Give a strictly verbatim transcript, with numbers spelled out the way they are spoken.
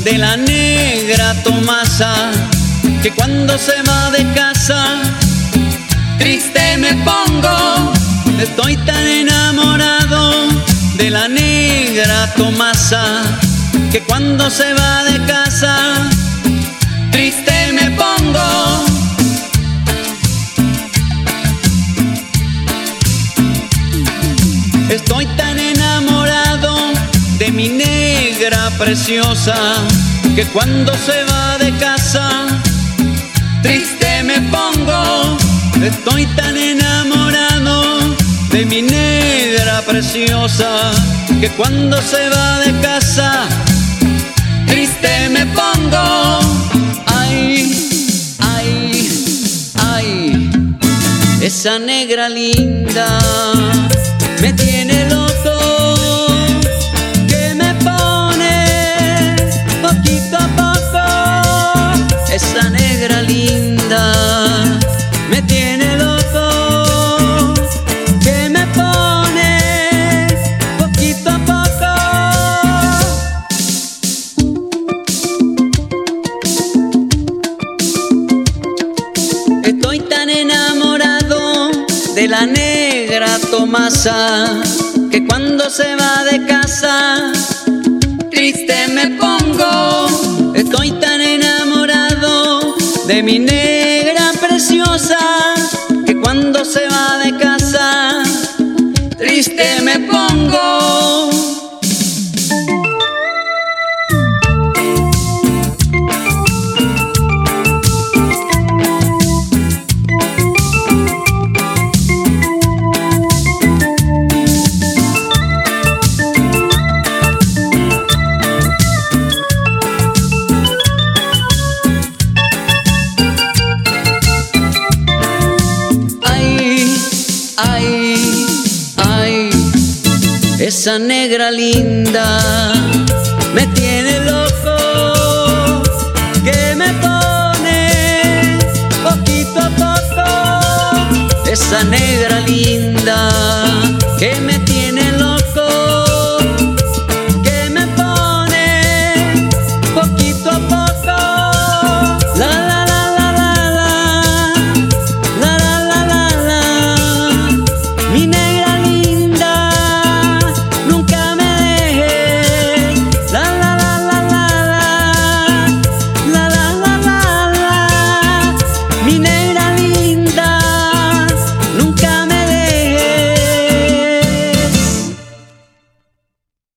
de la negra Tomasa, que cuando se va de casa triste me pongo. Estoy tan enamorado de la negra Tomasa, que cuando se va de casa triste me pongo. Estoy tan enamorado de mi negra preciosa, que cuando se va de casa triste me pongo. Estoy tan enamorado de mi negra preciosa, que cuando se va de casa triste me pongo. Ay, ay, ay, esa negra linda me tiene loco, que me pone poquito a poco. Esa negra linda me tiene loco, que me pone poquito a poco. Estoy tan enamorado de la negra Tomasa, que cuando se va de casa triste me pongo. Estoy tan enamorado de mi negra preciosa, que cuando se va de casa triste me pongo. Ay, ay, esa negra linda me tiene loco, que me pone poquito a poco. Esa negra linda